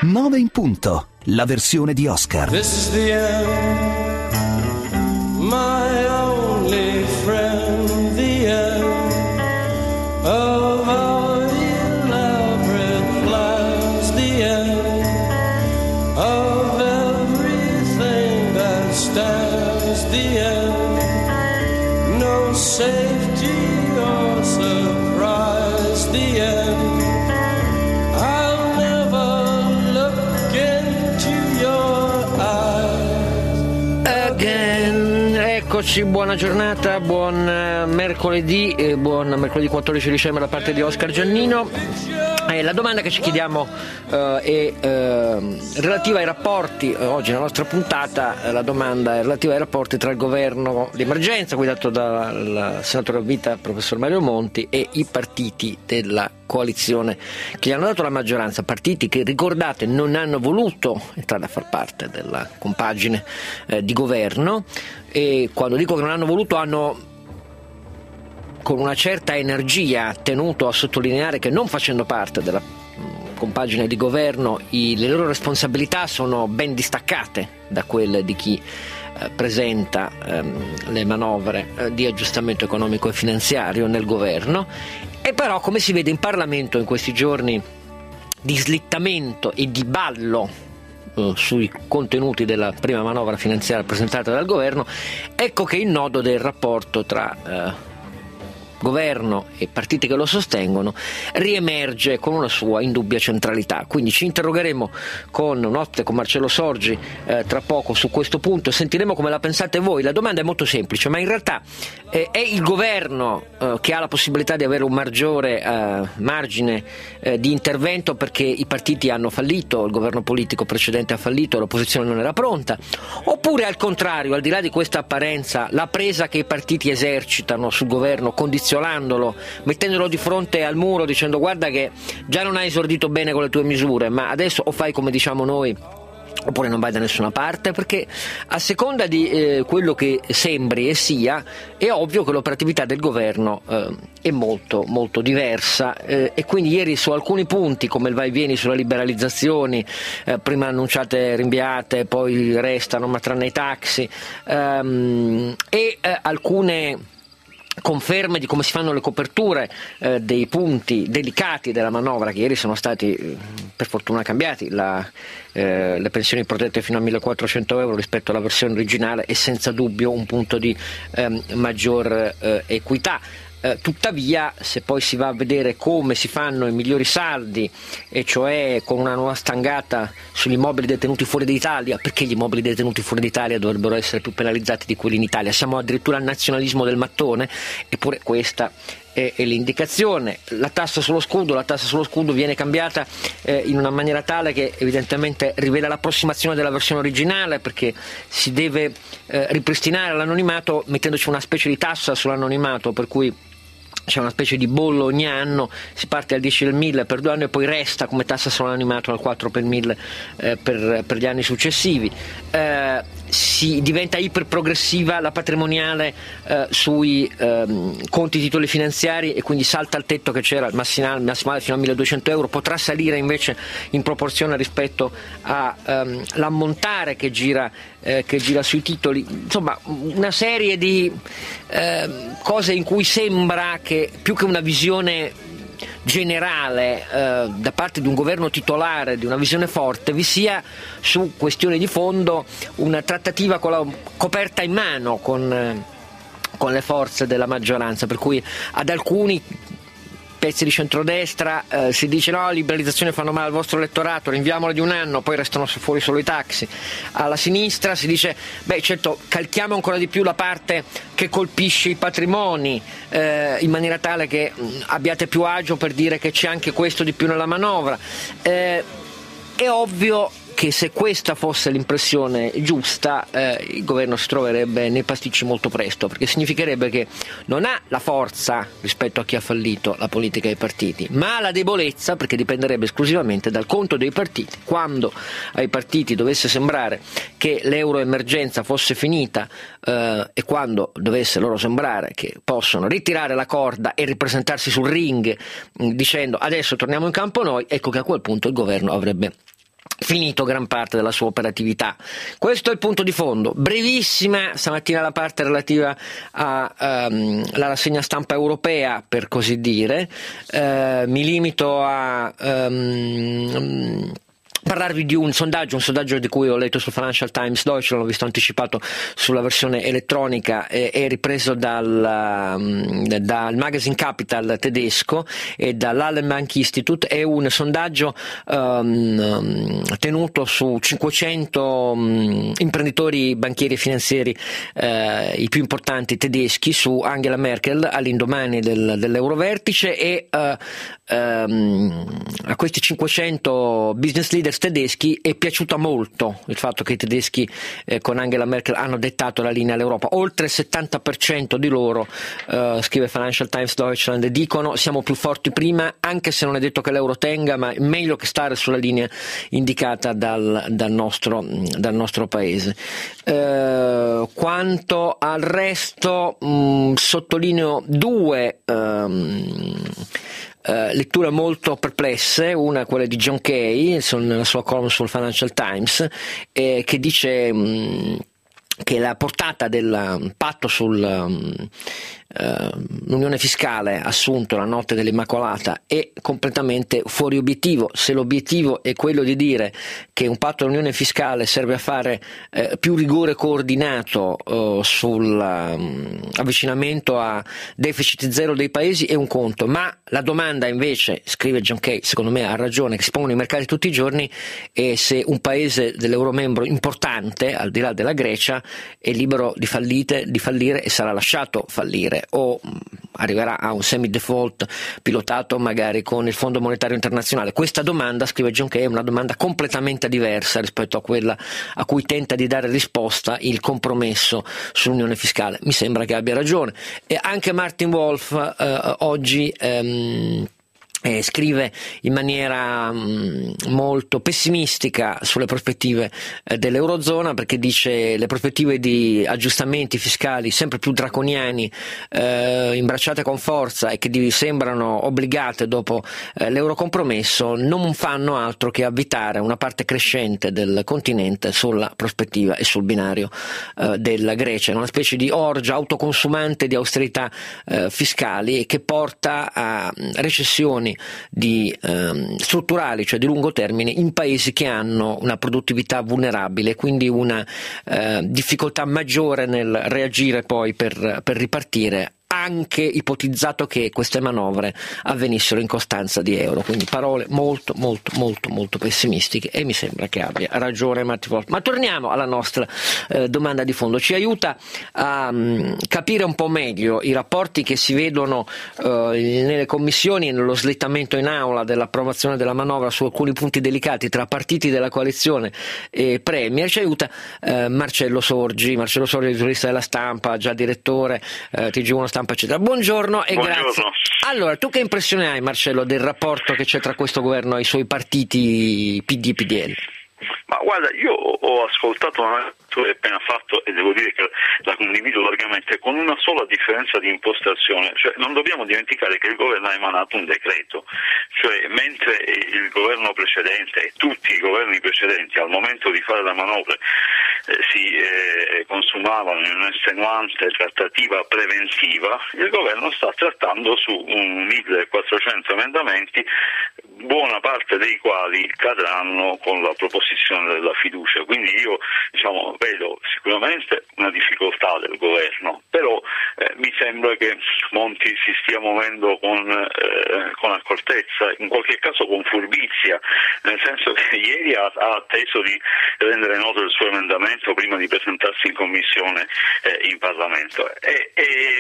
9 in punto, la versione di Oscar. This is the end, my only friend, the end of our elaborate plans, the end of everything that stands, the end, no safety or surprise, the end. Eccoci, buona giornata, buon mercoledì 14 dicembre da parte di Oscar Giannino. La domanda che ci chiediamo è relativa ai rapporti, oggi nella nostra puntata la domanda è relativa ai rapporti tra il governo di emergenza guidato dal senatore a vita professor Mario Monti e i partiti della coalizione che gli hanno dato la maggioranza, partiti che, ricordate, non hanno voluto entrare a far parte della compagine di governo, e quando dico che non hanno voluto, hanno con una certa energia tenuto a sottolineare che, non facendo parte della compagine di governo, le loro responsabilità sono ben distaccate da quelle di chi presenta le manovre di aggiustamento economico e finanziario nel governo. E però, come si vede in Parlamento in questi giorni di slittamento e di ballo sui contenuti della prima manovra finanziaria presentata dal governo, ecco che il nodo del rapporto tra governo e partiti che lo sostengono riemerge con una sua indubbia centralità. Quindi ci interrogheremo con un ospite, con Marcello Sorgi, tra poco su questo punto. Sentiremo come la pensate voi. La domanda è molto semplice, ma in realtà è il governo che ha la possibilità di avere un maggiore margine di intervento perché i partiti hanno fallito, il governo politico precedente ha fallito, l'opposizione non era pronta, oppure al contrario, al di là di questa apparenza, la presa che i partiti esercitano sul governo condizionandolo, mettendolo di fronte al muro dicendo: guarda che già non hai esordito bene con le tue misure, ma adesso o fai come diciamo noi oppure non vai da nessuna parte, perché a seconda di quello che sembri e sia, è ovvio che l'operatività del governo è molto molto diversa, e quindi ieri su alcuni punti, come il vai e vieni sulle liberalizzazioni, prima annunciate rinviate, poi restano, ma tranne i taxi, e alcune conferme di come si fanno le coperture dei punti delicati della manovra, che ieri sono stati per fortuna cambiati. Le pensioni protette fino a 1.400 euro rispetto alla versione originale è senza dubbio un punto di maggior equità. Tuttavia, se poi si va a vedere come si fanno i migliori saldi, e cioè con una nuova stangata sugli immobili detenuti fuori d'Italia, perché gli immobili detenuti fuori d'Italia dovrebbero essere più penalizzati di quelli in Italia? Siamo addirittura al nazionalismo del mattone, eppure questa è l'indicazione. La tassa sullo scudo viene cambiata in una maniera tale che evidentemente rivela l'approssimazione della versione originale, perché si deve ripristinare l'anonimato mettendoci una specie di tassa sull'anonimato, per cui c'è una specie di bollo ogni anno, si parte al 10 del 1000 per 2 anni e poi resta come tassa sull'anonimato al 4 per 1000 per gli anni successivi. Si diventa iperprogressiva la patrimoniale sui conti titoli finanziari, e quindi salta il tetto che c'era, il massimale fino a 1.200 euro, potrà salire invece in proporzione rispetto all'ammontare che gira sui titoli. Insomma, una serie di cose in cui sembra che, più che una visione generale da parte di un governo titolare, di una visione forte, vi sia su questioni di fondo una trattativa con la coperta in mano con le forze della maggioranza, per cui ad alcuni pezzi di centrodestra si dice: no, liberalizzazioni fanno male al vostro elettorato, rinviamole di un anno, poi restano fuori solo i taxi. Alla sinistra si dice: beh, certo, calchiamo ancora di più la parte che colpisce i patrimoni, in maniera tale che abbiate più agio per dire che c'è anche questo di più nella manovra. È ovvio che se questa fosse l'impressione giusta, il governo si troverebbe nei pasticci molto presto, perché significherebbe che non ha la forza rispetto a chi ha fallito la politica dei partiti, ma ha la debolezza, perché dipenderebbe esclusivamente dal conto dei partiti. Quando ai partiti dovesse sembrare che l'euroemergenza fosse finita, e quando dovesse loro sembrare che possono ritirare la corda e ripresentarsi sul ring dicendo adesso torniamo in campo noi, ecco che a quel punto il governo avrebbe finito gran parte della sua operatività. Questo è il punto di fondo. Brevissima stamattina la parte relativa alla rassegna stampa europea, per così dire. Mi limito a parlarvi di un sondaggio di cui ho letto sul Financial Times Deutschland, l'ho visto anticipato sulla versione elettronica, è ripreso dal magazine Capital tedesco e dall'Allenbank Institute. È un sondaggio tenuto su 500 imprenditori banchieri e finanzieri, i più importanti tedeschi, su Angela Merkel all'indomani dell'Eurovertice, e a questi 500 business leaders tedeschi è piaciuta molto il fatto che i tedeschi con Angela Merkel hanno dettato la linea all'Europa. Oltre il 70% di loro, scrive Financial Times Deutschland, dicono siamo più forti prima, anche se non è detto che l'euro tenga, ma è meglio che stare sulla linea indicata dal nostro paese. Quanto al resto, sottolineo due letture molto perplesse. Una, quella di John Kay, nella sua column sul Financial Times, che dice che la portata del patto l'unione fiscale assunto la notte dell'Immacolata è completamente fuori obiettivo. Se l'obiettivo è quello di dire che un patto dell'unione fiscale serve a fare più rigore coordinato sull'avvicinamento a deficit zero dei paesi, è un conto, ma la domanda invece, scrive John Kay, secondo me ha ragione, che si pongono i mercati tutti i giorni, è se un paese dell'Euromembro importante, al di là della Grecia, è libero di fallire e sarà lasciato fallire, o arriverà a un semi-default pilotato magari con il Fondo Monetario Internazionale. Questa domanda, scrive John Kay, è una domanda completamente diversa rispetto a quella a cui tenta di dare risposta il compromesso sull'unione fiscale. Mi sembra che abbia ragione. E anche Martin Wolf oggi scrive in maniera molto pessimistica sulle prospettive dell'Eurozona, perché dice le prospettive di aggiustamenti fiscali sempre più draconiani, imbracciate con forza e che sembrano obbligate dopo l'eurocompromesso, non fanno altro che avvitare una parte crescente del continente sulla prospettiva e sul binario della Grecia, una specie di orgia autoconsumante di austerità fiscali che porta a recessioni strutturali, cioè di lungo termine, in paesi che hanno una produttività vulnerabile, quindi una difficoltà maggiore nel reagire poi per ripartire, anche ipotizzato che queste manovre avvenissero in costanza di euro. Quindi parole molto molto molto molto pessimistiche, e mi sembra che abbia ragione Martin Wolf. Ma torniamo alla nostra domanda di fondo. Ci aiuta a capire un po' meglio i rapporti che si vedono nelle commissioni e nello slittamento in aula dell'approvazione della manovra su alcuni punti delicati tra partiti della coalizione e Premier. Ci aiuta Marcello Sorgi, giornalista della Stampa, già direttore TG1 Stampa, eccetera. Buongiorno e grazie. Allora, tu che impressione hai, Marcello, del rapporto che c'è tra questo governo e i suoi partiti PD e PDL? Ma guarda, io ho ascoltato una tu hai appena fatto e devo dire che la condivido largamente, con una sola differenza di impostazione, cioè non dobbiamo dimenticare che il governo ha emanato un decreto, cioè mentre il governo precedente e tutti i governi precedenti al momento di fare la manovra si consumavano in un'estenuante trattativa preventiva, il governo sta trattando su 1400 emendamenti, buona parte dei quali cadranno con la proposizione della fiducia. Quindi io vedo sicuramente una difficoltà del governo, però mi sembra che Monti si stia muovendo con accortezza, in qualche caso con furbizia, nel senso che ieri ha atteso di rendere noto il suo emendamento prima di presentarsi in commissione in Parlamento e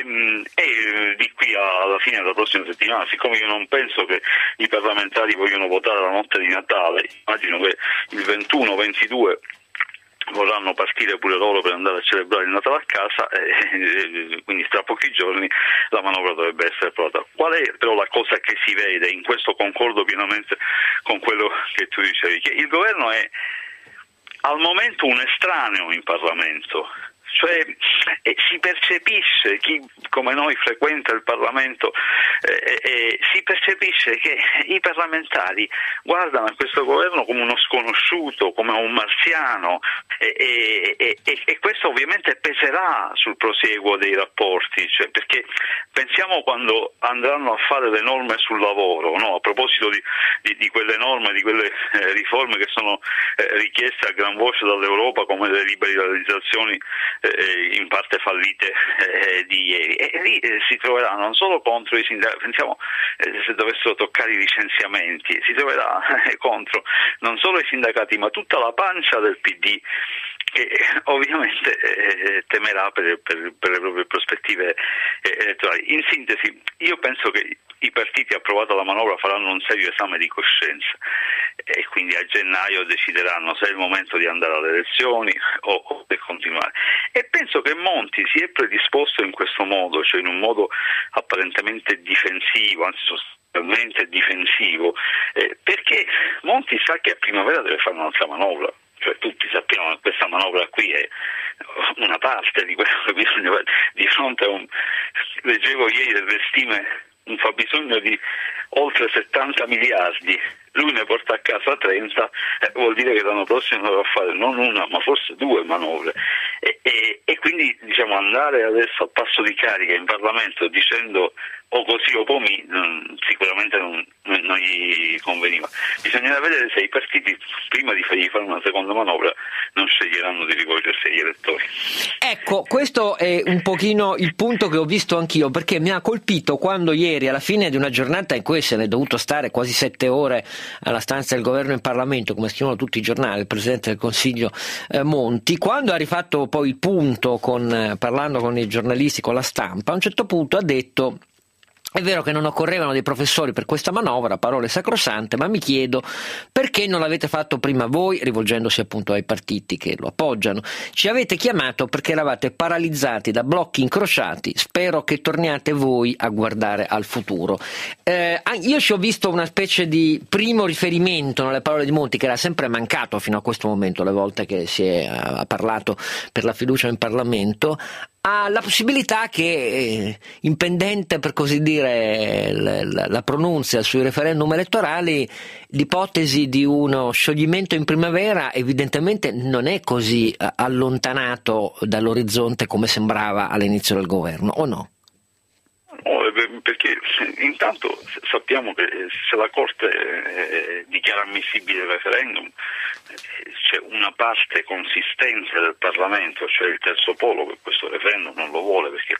di qui alla fine della prossima settimana, siccome io non penso che i parlamentari vogliono votare la notte di Natale, immagino che il 21-22 vorranno partire pure loro per andare a celebrare il Natale a casa, quindi tra pochi giorni la manovra dovrebbe essere approvata. Qual è però la cosa che si vede? In questo concordo pienamente con quello che tu dicevi, che il governo è al momento un estraneo in Parlamento, cioè si percepisce, chi come noi frequenta il Parlamento, si percepisce che i parlamentari guardano a questo governo come uno sconosciuto, come un marziano, e questo ovviamente peserà sul prosieguo dei rapporti, cioè, perché pensiamo quando andranno a fare le norme sul lavoro, no? A proposito di quelle norme, di quelle riforme che sono richieste a gran voce dall'Europa, come le liberalizzazioni in parte fallite di ieri, e lì si troverà non solo contro i sindacati, pensiamo se dovessero toccare i licenziamenti, si troverà contro non solo i sindacati ma tutta la pancia del PD, che ovviamente temerà per le proprie prospettive elettorali. In sintesi, io penso che i partiti approvata la manovra faranno un serio esame di coscienza e quindi a gennaio decideranno se è il momento di andare alle elezioni o di continuare. E penso che Monti si è predisposto in questo modo, cioè in un modo apparentemente difensivo, anzi sostanzialmente difensivo, perché Monti sa che a primavera deve fare un'altra manovra. Cioè, tutti sappiamo che questa manovra qui è una parte di quello che bisogna fare. Di fronte a leggevo ieri delle stime, un fabbisogno di oltre 70 miliardi, lui ne porta a casa 30, vuol dire che l'anno prossimo dovrà fare non una ma forse 2 manovre, e quindi diciamo andare adesso a passo di carica in Parlamento dicendo o così o pomì sicuramente non gli conveniva. Bisognerà vedere se i partiti prima di fargli fare una seconda manovra non sceglieranno di rivolgersi agli elettori. Ecco, questo è un pochino il punto che ho visto anch'io, perché mi ha colpito quando ieri, alla fine di una giornata in cui se ne è dovuto stare quasi 7 ore alla stanza del governo in Parlamento, come scrivono tutti i giornali, il Presidente del Consiglio Monti, quando ha rifatto poi il punto parlando con i giornalisti, con la stampa, a un certo punto ha detto: è vero che non occorrevano dei professori per questa manovra, parole sacrosante, ma mi chiedo perché non l'avete fatto prima voi, rivolgendosi appunto ai partiti che lo appoggiano. Ci avete chiamato perché eravate paralizzati da blocchi incrociati, spero che torniate voi a guardare al futuro. Io ci ho visto una specie di primo riferimento nelle parole di Monti, che era sempre mancato fino a questo momento, le volte che ha parlato per la fiducia in Parlamento, alla possibilità che, impendente per così dire la pronunzia sui referendum elettorali, l'ipotesi di uno scioglimento in primavera evidentemente non è così allontanato dall'orizzonte come sembrava all'inizio del governo, o no? Perché intanto sappiamo che se la Corte dichiara ammissibile il referendum, c'è una parte consistente del Parlamento, cioè il terzo polo, che questo referendum non lo vuole, perché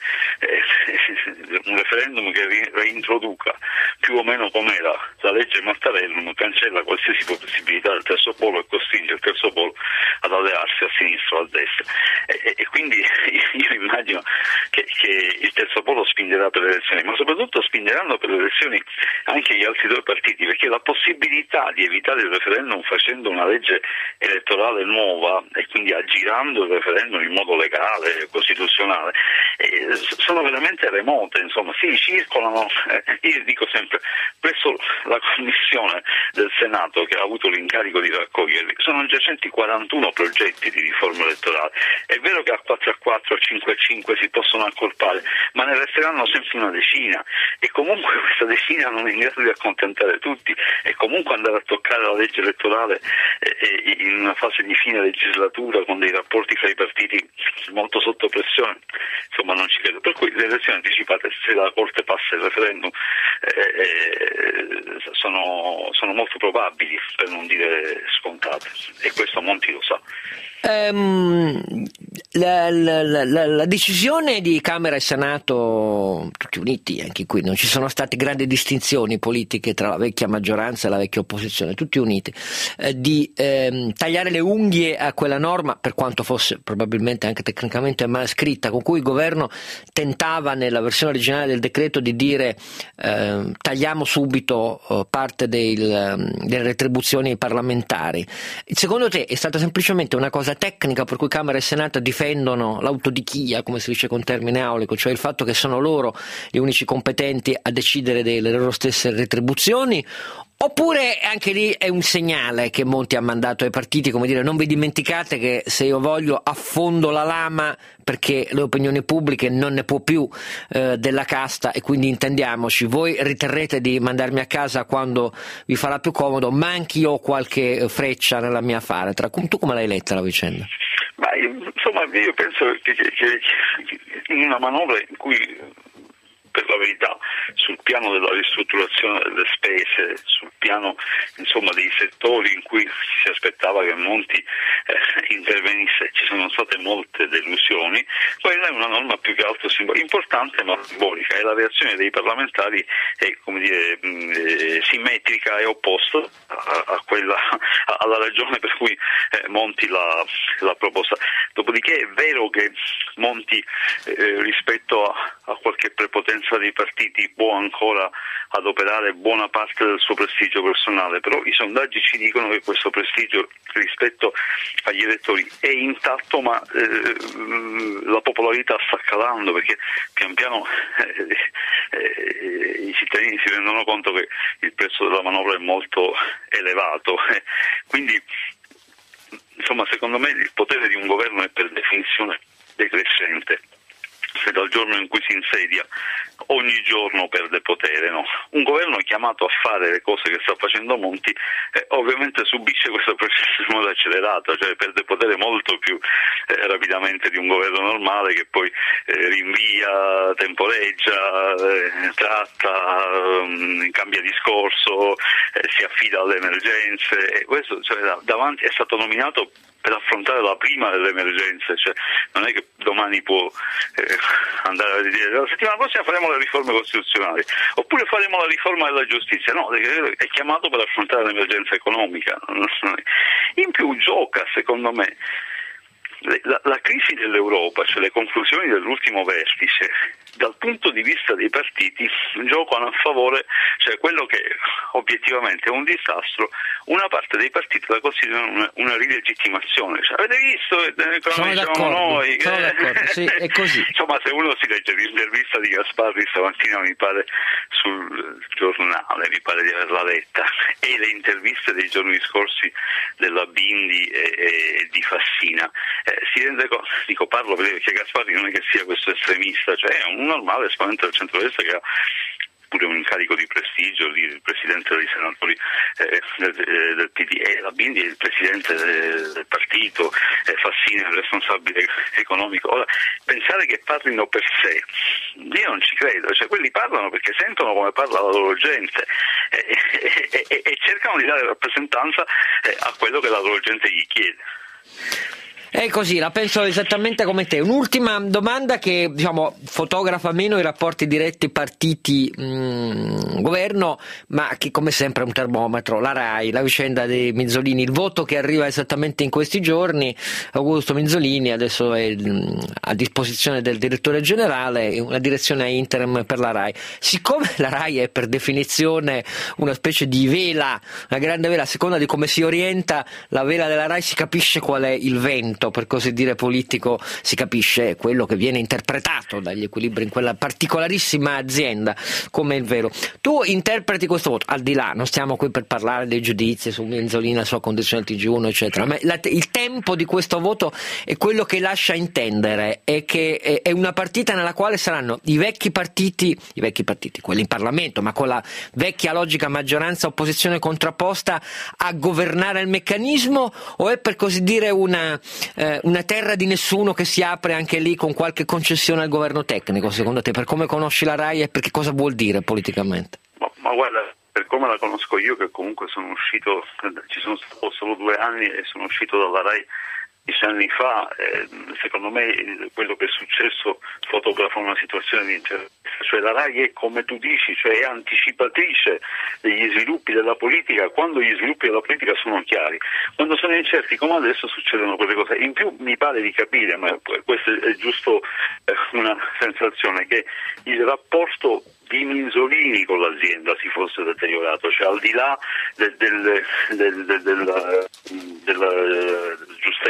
un referendum che reintroduca più o meno com'era la legge Mattarellum cancella qualsiasi possibilità del terzo polo e costringe il terzo polo ad allearsi a sinistra o a destra, e quindi io immagino che il terzo polo spingerà per le elezioni, ma soprattutto spingeranno per le elezioni anche gli altri 2 partiti, perché la possibilità di evitare il referendum facendo una legge elettorale nuova e quindi aggirando il referendum in modo legale, costituzionale, sono veramente remote, insomma, sì, circolano, io dico sempre, presso la Commissione del Senato che ha avuto l'incarico di raccoglierli, sono giacenti 41 progetti di riforma elettorale. È vero che a 4-4, a 5-5 si possono accorpare, ma ne resteranno sempre una decina, e comunque questa decina non è in grado di accontentare tutti, e comunque andare a toccare la legge elettorale in una fase di fine legislatura con dei rapporti fra i partiti molto sotto pressione, insomma non ci credo. Per cui le elezioni anticipate, se la Corte passa il referendum, sono molto probabili, per non dire scontate, e questo Monti lo sa. La decisione di Camera e Senato tutti uniti, anche qui non ci sono state grandi distinzioni politiche tra la vecchia maggioranza e la vecchia opposizione, tutti uniti, di tagliare le unghie a quella norma, per quanto fosse probabilmente anche tecnicamente mal scritta, con cui il governo tentava nella versione originale del decreto di dire tagliamo subito parte delle retribuzioni parlamentari. Secondo te è stata semplicemente una cosa tecnica per cui Camera e Senato difendono l'autodichia, come si dice con termine aulico, cioè il fatto che sono loro gli unici competenti a decidere delle loro stesse retribuzioni, oppure anche lì è un segnale che Monti ha mandato ai partiti, come dire: non vi dimenticate che se io voglio affondo la lama, perché le opinioni pubbliche non ne può più della casta, e quindi intendiamoci, voi riterrete di mandarmi a casa quando vi farà più comodo, ma anch'io ho qualche freccia nella mia faretra. Tu come l'hai letta la vicenda? Ma insomma, io penso che in una manovra in cui, per la verità, sul piano della ristrutturazione delle spese, sul piano insomma dei settori in cui si aspettava che Monti intervenisse, ci sono state molte delusioni. Quella è una norma più che altro importante ma simbolica, e la reazione dei parlamentari è, come dire, simmetrica e opposta a quella, alla ragione per cui Monti l'ha proposta. Dopodiché è vero che Monti rispetto a qualche prepotenza dei partiti può ancora adoperare buona parte del suo prestigio personale, però i sondaggi ci dicono che questo prestigio rispetto agli elettori è intatto, ma la popolarità sta calando, perché pian piano i cittadini si rendono conto che il prezzo della manovra è molto elevato, quindi insomma, secondo me il potere di un governo è per definizione decrescente. Se dal giorno in cui si insedia ogni giorno perde potere, no? Un governo è chiamato a fare le cose che sta facendo Monti, ovviamente subisce questo processo in modo accelerato, cioè perde potere molto più rapidamente di un governo normale, che poi rinvia, temporeggia, tratta, cambia discorso, si affida alle emergenze, e questo, cioè, davanti è stato nominato per affrontare la prima delle emergenze, cioè non è che domani può andare a dire la settimana prossima faremo le riforme costituzionali, oppure faremo la riforma della giustizia. No, è chiamato per affrontare l'emergenza economica. In più gioca, secondo me, la crisi dell'Europa, cioè le conclusioni dell'ultimo vertice, dal punto di vista dei partiti giocano a favore, cioè quello che obiettivamente è un disastro, una parte dei partiti la considerano una rilegittimazione, cioè, avete visto come diciamo noi? Sono d'accordo, sì, è così. Insomma, se uno si legge l'intervista di Gasparri stamattina, mi pare sul giornale, mi pare di averla letta, e le interviste dei giorni scorsi della Bindi e di Fassina, si rende conto, dico, parlo perché Gasparri non è che sia questo estremista, cioè è un normale esponente del centrodestra che ha pure un incarico di prestigio, il presidente dei senatori del PD, la Bindi è il presidente del partito, Fassina è il responsabile economico. Ora, pensare che parlino per sé, io non ci credo, cioè quelli parlano perché sentono come parla la loro gente e cercano di dare rappresentanza a quello che la loro gente gli chiede. È così, la penso esattamente come te. Un'ultima domanda che, diciamo, fotografa meno i rapporti diretti partiti-governo, ma che come sempre è un termometro. La RAI, la vicenda dei Minzolini, il voto che arriva esattamente in questi giorni. Augusto Minzolini adesso è a disposizione del direttore generale, una direzione a interim per la RAI. Siccome la RAI è per definizione una specie di vela, una grande vela, a seconda di come si orienta la vela della RAI si capisce qual è il vento, per così dire, politico, si capisce quello che viene interpretato dagli equilibri in quella particolarissima azienda come il vero. Tu interpreti questo voto, al di là, non stiamo qui per parlare dei giudizi su Minzolini, la sua condizione al TG1 eccetera, ma il tempo di questo voto è quello che lascia intendere, è che è una partita nella quale saranno i vecchi partiti, quelli in Parlamento, ma con la vecchia logica maggioranza opposizione contrapposta a governare il meccanismo, o è per così dire una terra di nessuno che si apre anche lì con qualche concessione al governo tecnico, secondo te, per come conosci la RAI e per che cosa vuol dire politicamente? Ma guarda, per come la conosco io, che comunque sono uscito, ci sono stato solo 2 anni e sono uscito dalla RAI 10 anni fa, secondo me quello che è successo fotografa una situazione di incertezza, cioè la RAI è, come tu dici, cioè è anticipatrice degli sviluppi della politica quando gli sviluppi della politica sono chiari. Quando sono incerti come adesso succedono quelle cose. In più mi pare di capire, ma questo è giusto una sensaziona, che il rapporto di Minzolini con l'azienda si fosse deteriorato, cioè al di là della giustezza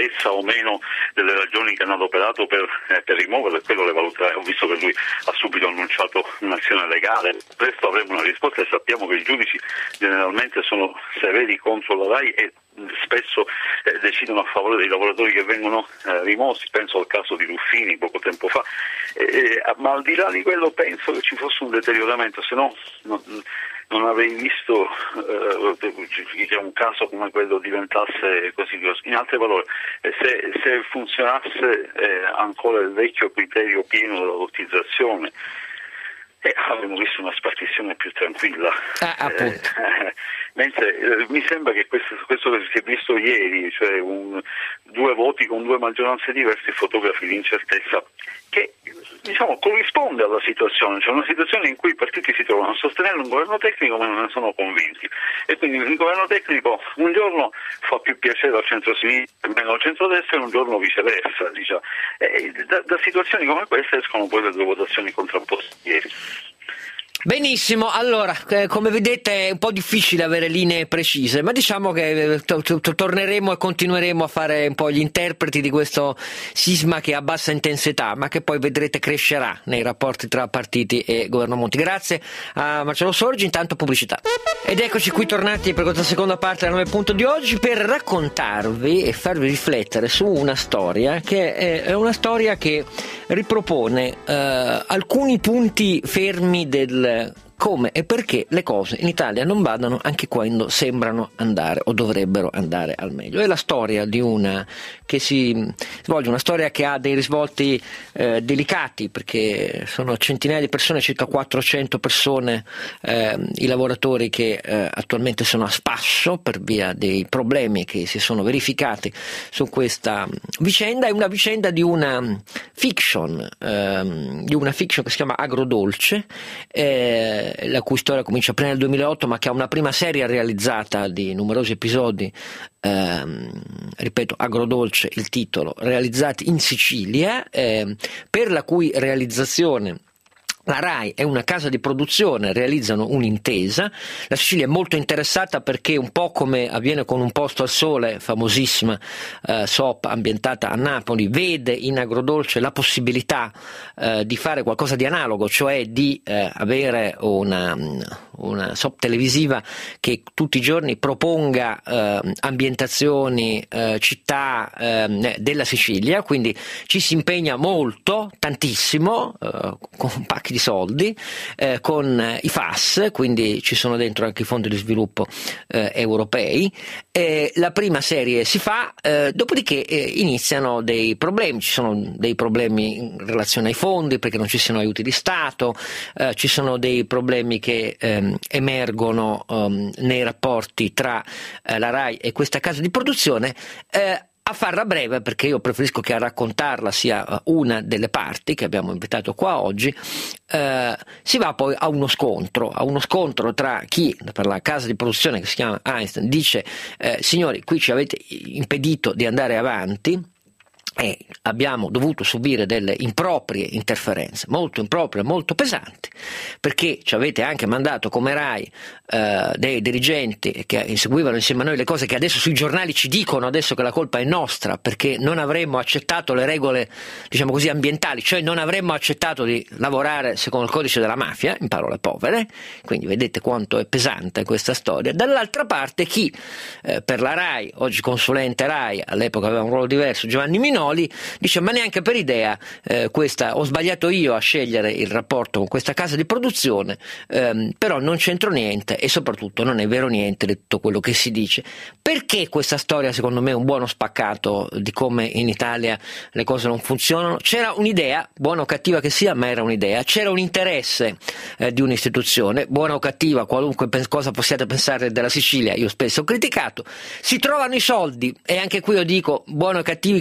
chiarezza o meno delle ragioni che hanno adoperato per rimuoverlo, e quello le valuterà. Ho visto che lui ha subito annunciato un'azione legale, presto avremo una risposta, e sappiamo che i giudici generalmente sono severi contro la RAI e spesso decidono a favore dei lavoratori che vengono rimossi. Penso al caso di Ruffini poco tempo fa, ma al di là di quello penso che ci fosse un deterioramento, se no non avrei visto che un caso come quello diventasse così grosso. In altre parole, se funzionasse ancora il vecchio criterio pieno della lottizzazione, avremmo visto una spartizione più tranquilla. Mentre mi sembra che questo che si è visto ieri, cioè due voti con due maggioranze diverse, fotografi di incertezza, che corrisponde alla situazione, cioè una situazione in cui i partiti si trovano a sostenere un governo tecnico ma non ne sono convinti, e quindi il governo tecnico un giorno fa più piacere al centro-sinistra e meno al centro-destra, e un giorno viceversa, diciamo. Da situazioni come queste escono poi le due votazioni contrapposte ieri. Benissimo, allora, come vedete è un po' difficile avere linee precise, ma diciamo che torneremo e continueremo a fare un po' gli interpreti di questo sisma che ha bassa intensità, ma che poi vedrete crescerà nei rapporti tra partiti e governo Monti. Grazie a Marcello Sorgi, intanto pubblicità. Ed eccoci qui tornati per questa seconda parte del 9 punto di oggi per raccontarvi e farvi riflettere su una storia che è una storia che ripropone alcuni punti fermi del come e perché le cose in Italia non vadano anche quando sembrano andare o dovrebbero andare al meglio. È la storia di una storia che ha dei risvolti delicati, perché sono centinaia di persone, circa 400 persone, i lavoratori che attualmente sono a spasso per via dei problemi che si sono verificati su questa vicenda. È una vicenda di una fiction che si chiama Agrodolce, la cui storia comincia prima del 2008, ma che ha una prima serie realizzata di numerosi episodi, ripeto, Agrodolce il titolo, realizzati in Sicilia, per la cui realizzazione la RAI e una casa di produzione realizzano un'intesa. La Sicilia è molto interessata perché, un po' come avviene con Un posto al sole, famosissima soap ambientata a Napoli, vede in Agrodolce la possibilità di fare qualcosa di analogo, cioè di avere una soap televisiva che tutti i giorni proponga ambientazioni, città della Sicilia. Quindi ci si impegna molto, tantissimo, con pacchi di soldi, con i FAS, quindi ci sono dentro anche i fondi di sviluppo europei. La prima serie si fa, dopodiché iniziano dei problemi. Ci sono dei problemi in relazione ai fondi, perché non ci sono aiuti di Stato, ci sono dei problemi che emergono nei rapporti tra la RAI e questa casa di produzione. A farla breve, perché io preferisco che a raccontarla sia una delle parti che abbiamo invitato qua oggi, si va poi a uno scontro tra chi, per la casa di produzione che si chiama Einstein, dice signori, qui ci avete impedito di andare avanti e abbiamo dovuto subire delle improprie interferenze, molto improprie, molto pesanti, perché ci avete anche mandato come RAI dei dirigenti che inseguivano insieme a noi le cose che adesso sui giornali ci dicono adesso che la colpa è nostra, perché non avremmo accettato le regole, diciamo così, ambientali, cioè non avremmo accettato di lavorare secondo il codice della mafia, in parole povere. Quindi vedete quanto è pesante questa storia. Dall'altra parte chi per la RAI, oggi consulente RAI, all'epoca aveva un ruolo diverso, Giovanni Minoli, dice ma neanche per idea, ho sbagliato io a scegliere il rapporto con questa casa di produzione, però non c'entro niente e soprattutto non è vero niente di tutto quello che si dice. Perché questa storia secondo me è un buono spaccato di come in Italia le cose non funzionano? C'era un'idea, buona o cattiva che sia, ma era un'idea, c'era un interesse di un'istituzione, buona o cattiva, qualunque cosa possiate pensare della Sicilia, io spesso ho criticato, si trovano i soldi, e anche qui io dico buoni o cattivi che siano questi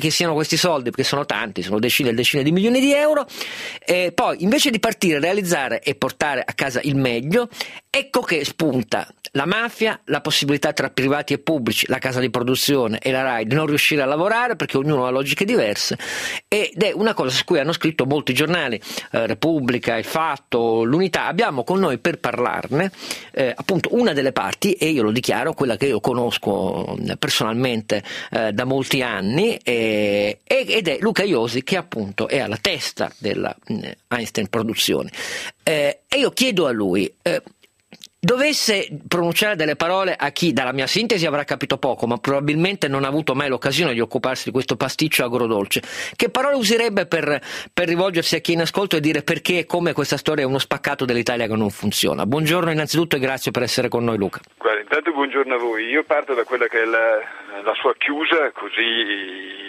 questi soldi, perché sono tanti, sono decine e decine di milioni di euro, poi invece di partire, realizzare e portare a casa il meglio, ecco che spunta la mafia, la possibilità tra privati e pubblici, la casa di produzione e la RAI di non riuscire a lavorare perché ognuno ha logiche diverse, ed è una cosa su cui hanno scritto molti giornali, Repubblica, Il Fatto, l'Unità. Abbiamo con noi per parlarne appunto una delle parti, e io lo dichiaro, quella che io conosco personalmente da molti anni, ed è Luca Iosi, che appunto è alla testa della Einstein Produzioni. E io chiedo a lui, dovesse pronunciare delle parole a chi dalla mia sintesi avrà capito poco, ma probabilmente non ha avuto mai l'occasione di occuparsi di questo pasticcio agrodolce, che parole userebbe per rivolgersi a chi è in ascolto e dire perché e come questa storia è uno spaccato dell'Italia che non funziona? Buongiorno innanzitutto e grazie per essere con noi, Luca. Guarda, intanto buongiorno a voi. Io parto da quella che è la sua chiusa, così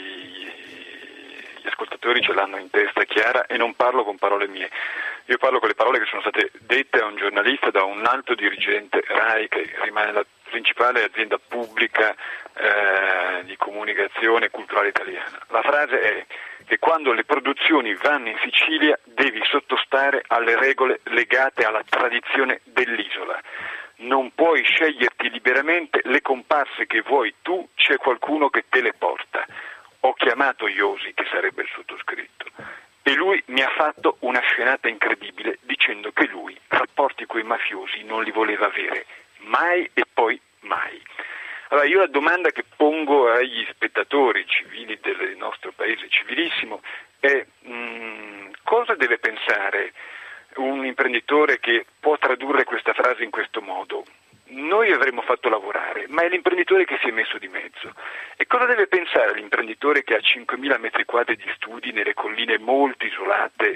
gli ascoltatori ce l'hanno in testa chiara, e non parlo con parole mie. Io parlo con le parole che sono state dette a un giornalista da un alto dirigente RAI, che rimane la principale azienda pubblica di comunicazione culturale italiana. La frase è che quando le produzioni vanno in Sicilia devi sottostare alle regole legate alla tradizione dell'isola. Non puoi sceglierti liberamente le comparse che vuoi tu, c'è qualcuno che te le porta. Ho chiamato Iosi, che sarebbe il sottoscritto, e lui mi ha fatto una scenata incredibile dicendo che lui rapporti coi mafiosi non li voleva avere mai e poi mai. Allora io la domanda che pongo agli spettatori civili del nostro paese civilissimo è cosa deve pensare un imprenditore che può tradurre questa frase in questo modo? Noi avremmo fatto lavorare, ma è l'imprenditore che si è messo di mezzo. E cosa deve pensare l'imprenditore che ha 5.000 metri quadri di studi nelle colline molto isolate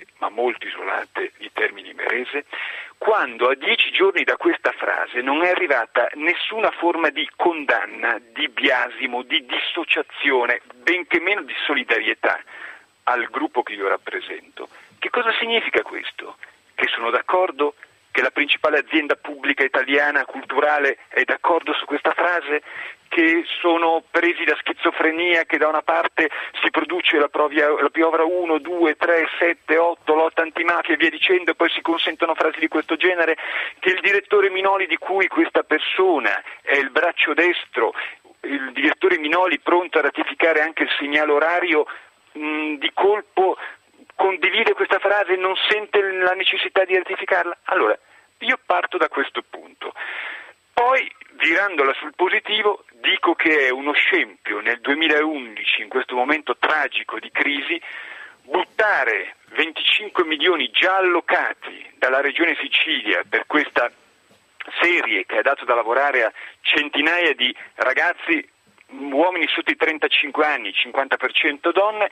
di Termini Imerese, quando a 10 giorni da questa frase non è arrivata nessuna forma di condanna, di biasimo, di dissociazione, benché meno di solidarietà al gruppo che io rappresento? Che cosa significa questo? Che sono d'accordo? Che la principale azienda pubblica italiana culturale è d'accordo su questa frase? Che sono presi da schizofrenia, che da una parte si produce la piovra 1, 2, 3, 7, 8, lotta antimafia e via dicendo, e poi si consentono frasi di questo genere? Che il direttore Minoli, di cui questa persona è il braccio destro, il direttore Minoli pronto a ratificare anche il segnale orario, di colpo condivide questa frase e non sente la necessità di ratificarla? Allora, io parto da questo punto. Poi, virandola sul positivo, dico che è uno scempio nel 2011, in questo momento tragico di crisi, buttare 25 milioni già allocati dalla Regione Sicilia per questa serie che ha dato da lavorare a centinaia di ragazzi, uomini sotto i 35 anni, 50% donne,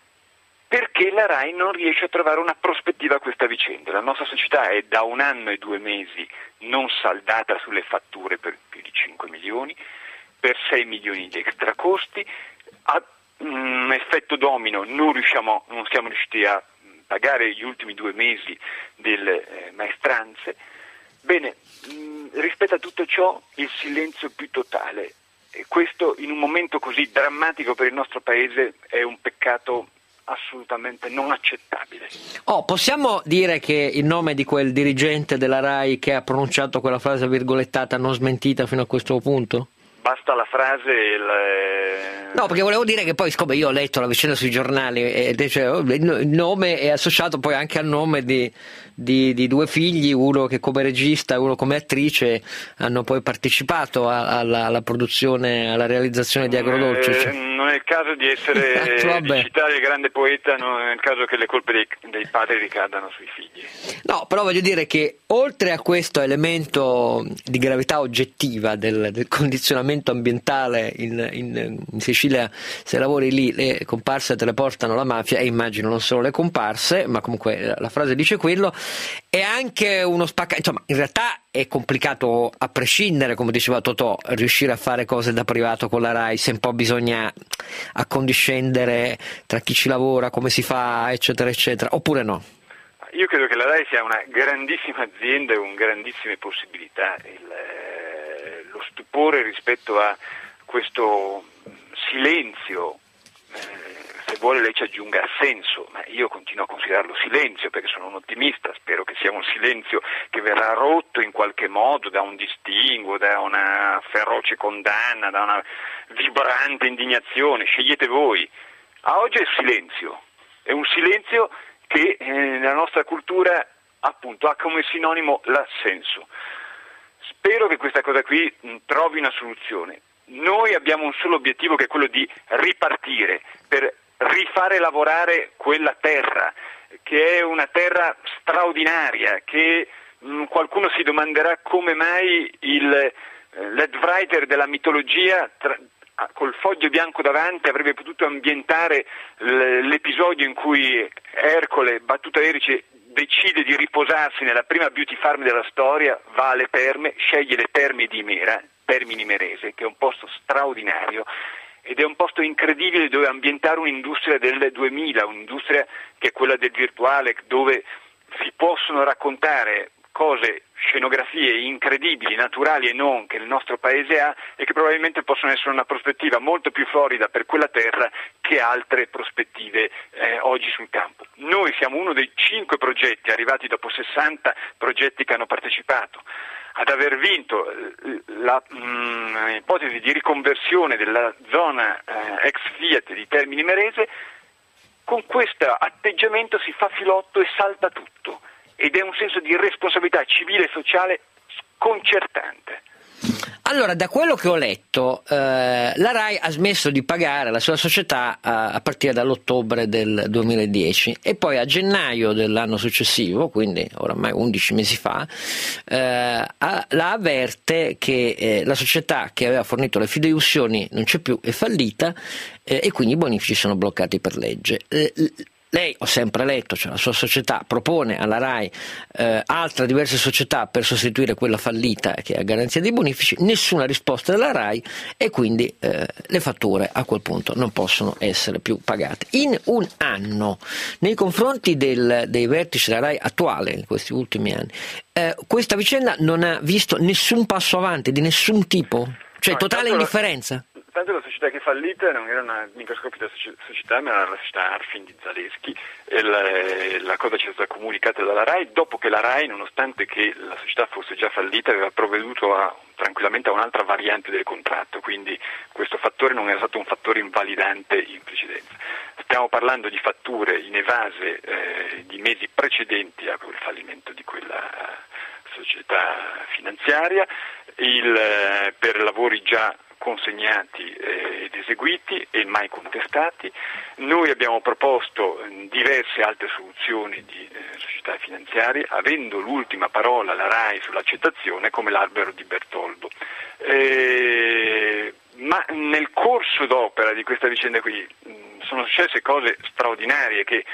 perché la RAI non riesce a trovare una prospettiva a questa vicenda. La nostra società è da 1 anno e 2 mesi non saldata sulle fatture per più di 5 milioni, per 6 milioni di extracosti, a un effetto domino non siamo riusciti a pagare gli ultimi 2 mesi delle maestranze. Bene, rispetto a tutto ciò il silenzio più totale, e questo in un momento così drammatico per il nostro paese è un peccato assolutamente non accettabile. Possiamo dire che il nome di quel dirigente della RAI che ha pronunciato quella frase virgolettata non smentita fino a questo punto? Basta la frase No, perché volevo dire che poi, siccome io ho letto la vicenda sui giornali, il nome è associato poi anche al nome di 2 figli, uno che come regista e uno come attrice hanno poi partecipato alla produzione, alla realizzazione di Agrodolce. Non è il caso di essere di citare il grande poeta, non è il caso che le colpe dei padri ricadano sui figli. No, però voglio dire che oltre a questo elemento di gravità oggettiva del condizionamento ambientale in Sicilia, se lavori lì le comparse te le portano la mafia, e immagino non solo le comparse, ma comunque la frase dice quello, è anche uno spaccato. Insomma, in realtà è complicato a prescindere, come diceva Totò, riuscire a fare cose da privato con la RAI, se un po' bisogna accondiscendere tra chi ci lavora, come si fa, eccetera eccetera, oppure no? Io credo che la RAI sia una grandissima azienda e con grandissime possibilità. Lo stupore rispetto a questo silenzio, se vuole lei ci aggiunga senso, ma io continuo a considerarlo silenzio, perché sono un ottimista, spero che sia un silenzio che verrà rotto in qualche modo da un distinguo, da una feroce condanna, da una vibrante indignazione, scegliete voi. A oggi è un silenzio che nella nostra cultura appunto ha come sinonimo l'assenso. Spero che questa cosa qui trovi una soluzione. Noi abbiamo un solo obiettivo, che è quello di ripartire per rifare lavorare quella terra, che è una terra straordinaria, che qualcuno si domanderà come mai l'Edwriter della mitologia col foglio bianco davanti avrebbe potuto ambientare l'episodio in cui Ercole, battuto a Erice, decide di riposarsi nella prima beauty farm della storia, va alle Terme, sceglie le Terme di Imera, Termini Imerese, che è un posto straordinario ed è un posto incredibile dove ambientare un'industria del 2000, un'industria che è quella del virtuale, dove si possono raccontare cose, scenografie incredibili, naturali e non, che il nostro paese ha e che probabilmente possono essere una prospettiva molto più florida per quella terra che altre prospettive oggi sul campo. Noi siamo uno dei 5 progetti arrivati dopo 60 progetti che hanno partecipato ad aver vinto l'ipotesi di riconversione della zona ex Fiat di Termini Imerese. Con questo atteggiamento si fa filotto e salta tutto. Ed è un senso di responsabilità civile e sociale sconcertante. Allora, da quello che ho letto, la RAI ha smesso di pagare la sua società a partire dall'ottobre del 2010 e poi a gennaio dell'anno successivo, quindi oramai 11 mesi fa, la avverte che la società che aveva fornito le fideiussioni non c'è più, è fallita e quindi i bonifici sono bloccati per legge. Lei, ho sempre letto, cioè la sua società propone alla RAI altre diverse società per sostituire quella fallita che è a garanzia dei bonifici, nessuna risposta della RAI e quindi le fatture a quel punto non possono essere più pagate. In un anno, nei confronti dei vertici della RAI attuale, in questi ultimi anni, questa vicenda non ha visto nessun passo avanti di nessun tipo? Cioè totale indifferenza? Tanto la società che è fallita non era una microscopica società, ma era la società Arfin di Zaleschi e la cosa ci è stata comunicata dalla RAI dopo che la RAI, nonostante che la società fosse già fallita, aveva provveduto tranquillamente a un'altra variante del contratto, quindi questo fattore non era stato un fattore invalidante in precedenza. Stiamo parlando di fatture inevase di mesi precedenti a quel fallimento di quella società finanziaria, per lavori già consegnati ed eseguiti e mai contestati. Noi abbiamo proposto diverse altre soluzioni di società finanziarie, avendo l'ultima parola la RAI sull'accettazione, come l'albero di Bertoldo. Ma nel corso d'opera di questa vicenda qui sono successe cose straordinarie che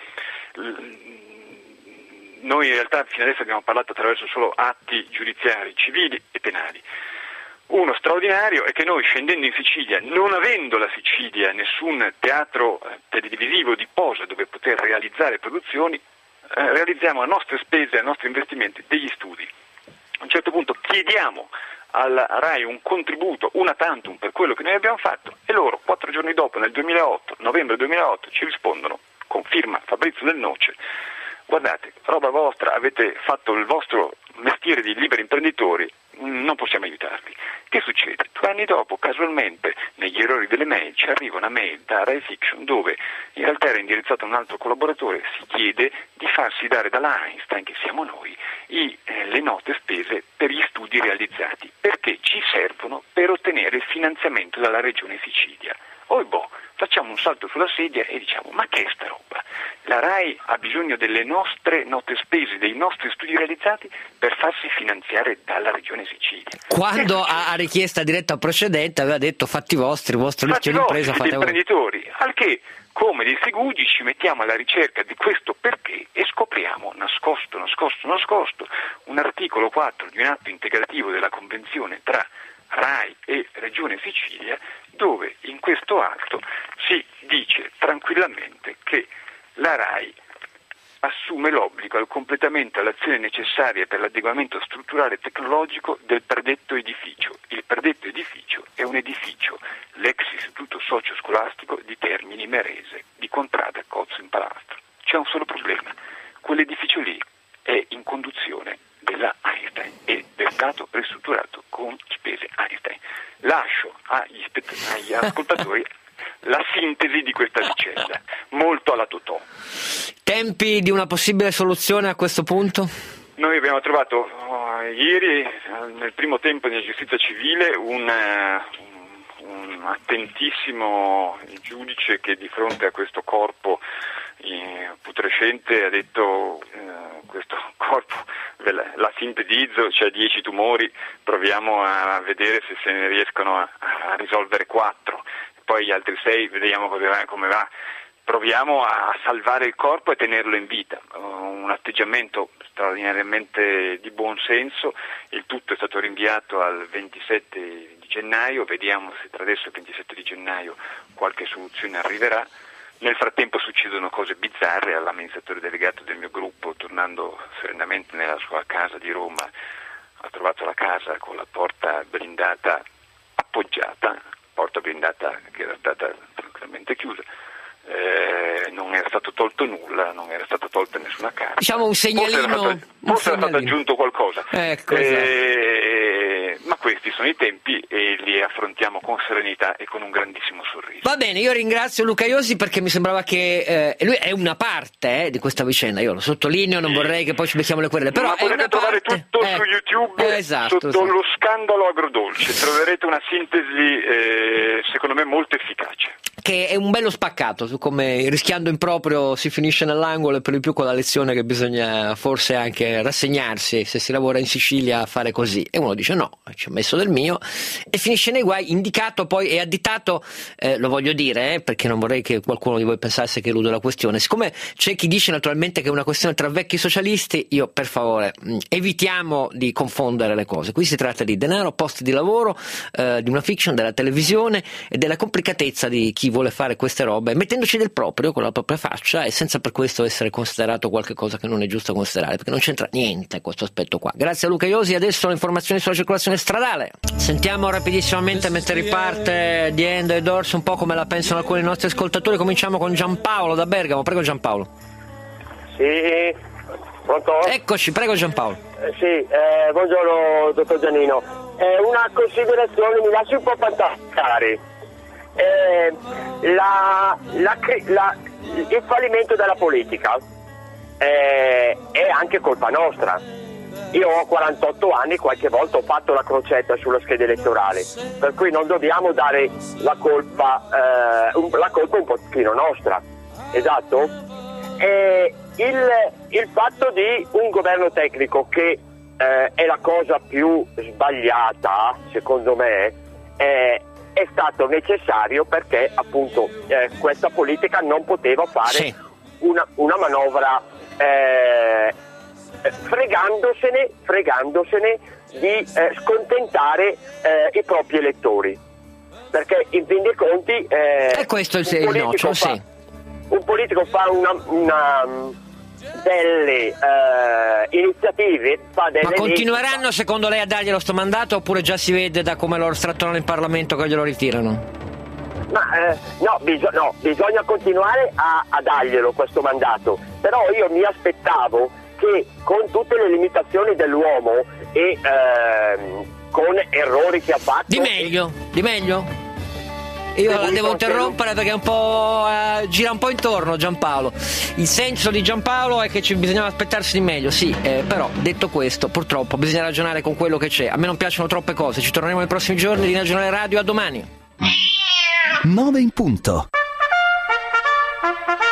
noi in realtà fino adesso abbiamo parlato attraverso solo atti giudiziari, civili e penali. Uno straordinario è che noi, scendendo in Sicilia, non avendo la Sicilia nessun teatro televisivo di posa dove poter realizzare produzioni, realizziamo a nostre spese, a nostri investimenti, degli studi. A un certo punto chiediamo alla RAI un contributo, una tantum, per quello che noi abbiamo fatto e loro 4 giorni dopo, nel 2008, novembre 2008, ci rispondono con firma Fabrizio Del Noce: guardate, roba vostra, avete fatto il vostro mestiere di liberi imprenditori, non possiamo aiutarvi. Che succede? 2 anni dopo, casualmente, negli errori delle mail, ci arriva una mail da Rai Fiction dove in realtà era indirizzata a un altro collaboratore, si chiede di farsi dare dalla Einstein, che siamo noi, le note spese per gli studi realizzati, perché ci servono per ottenere il finanziamento dalla Regione Sicilia. Facciamo un salto sulla sedia e diciamo: ma che è sta roba? La RAI ha bisogno delle nostre note spese, dei nostri studi realizzati per farsi finanziare dalla Regione Sicilia. Quando a richiesta diretta precedente aveva detto fatti vostri, il vostro rischio di impresa fate voi. Imprenditori, al che come dei segugi ci mettiamo alla ricerca di questo perché e scopriamo nascosto un articolo 4 di un atto integrativo della convenzione tra RAI e Regione Sicilia, dove in questo atto si dice tranquillamente che la RAI assume l'obbligo al completamento dell'azione necessaria per l'adeguamento strutturale e tecnologico del predetto edificio, Il predetto edificio è un edificio, l'ex istituto socio-scolastico di Termini Imerese, di Contrada Cozzo in Palastro. C'è un solo problema: quell'edificio lì è in conduzione della Einstein ed è stato ristrutturato con spese Einstein. Lascio agli ascoltatori la sintesi di questa vicenda, molto alla Totò. Tempi di una possibile soluzione a questo punto? Noi abbiamo trovato ieri, nel primo tempo di giustizia civile, un attentissimo giudice che di fronte a questo corpo putrescente ha detto: questo corpo la sintetizzo, c'è 10 tumori, proviamo a vedere se ne riescono a risolvere 4, poi gli altri 6 vediamo come va. Proviamo a salvare il corpo e tenerlo in vita, un atteggiamento straordinariamente di buon senso. Il tutto è stato rinviato al 27 di gennaio, vediamo se tra adesso e il 27 di gennaio qualche soluzione arriverà. Nel frattempo succedono cose bizzarre. All'amministratore delegato del mio gruppo, tornando serenamente nella sua casa di Roma, ha trovato la casa con la porta blindata appoggiata, porta blindata che era stata tranquillamente chiusa. Non era stato tolto nulla, non era stata tolta nessuna carta. Diciamo un segnalino. Forse era stato aggiunto qualcosa. Ecco, esatto. Ma questi sono i tempi e li affrontiamo con serenità e con un grandissimo sorriso. Va bene, io ringrazio Luca Iosi perché mi sembrava che lui è una parte di questa vicenda. Io lo sottolineo, non vorrei che poi ci becchiamo le querele. Però ma potete trovare tutto su YouTube, esatto, sotto lo scandalo agrodolce. Troverete una sintesi secondo me molto efficace. Che è un bello spaccato su come rischiando in proprio si finisce nell'angolo, e per di più con la lezione che bisogna forse anche rassegnarsi se si lavora in Sicilia a fare così, e uno dice no, ci ho messo del mio e finisce nei guai, indicato poi e additato, lo voglio dire perché non vorrei che qualcuno di voi pensasse che eludo la questione. Siccome c'è chi dice naturalmente che è una questione tra vecchi socialisti, io per favore evitiamo di confondere le cose. Qui si tratta di denaro, posti di lavoro, di una fiction, della televisione e della complicatezza di chi vuole fare queste robe mettendoci del proprio con la propria faccia e senza per questo essere considerato qualche cosa che non è giusto considerare, perché non c'entra niente questo aspetto qua. Grazie a Luca Iosi. Adesso le informazioni sulla circolazione stradale. Sentiamo rapidissimamente mentre riparte di Endo e Doors un po' come la pensano alcuni nostri ascoltatori. Cominciamo con Giampaolo da Bergamo. Prego Giampaolo. Sì, pronto? Eccoci, prego Giampaolo. Sì, buongiorno dottor Giannino. Una considerazione, mi lasci un po' fantasticare. Il fallimento della politica è anche colpa nostra. Io ho 48 anni, qualche volta ho fatto la crocetta sulla scheda elettorale, per cui non dobbiamo dare la colpa un pochino nostra, esatto. Il fatto di un governo tecnico che è la cosa più sbagliata, secondo me, è stato necessario perché appunto questa politica non poteva fare una manovra fregandosene di scontentare i propri elettori, perché in fin dei conti e questo è il nocciolo, sì. Un politico fa delle iniziative, fa delle ma continueranno secondo lei a darglielo sto mandato oppure già si vede da come loro strattonano in Parlamento che glielo ritirano? Bisogna continuare a darglielo questo mandato, però io mi aspettavo che con tutte le limitazioni dell'uomo e con errori che ha fatto di meglio io la devo interrompere perché un po' gira un po' intorno Giampaolo. Il senso di Giampaolo è che bisognava aspettarsi di meglio, sì, però detto questo purtroppo bisogna ragionare con quello che c'è. A me non piacciono troppe cose, ci torneremo nei prossimi giorni di Nazionale Radio. A domani. 9 in punto.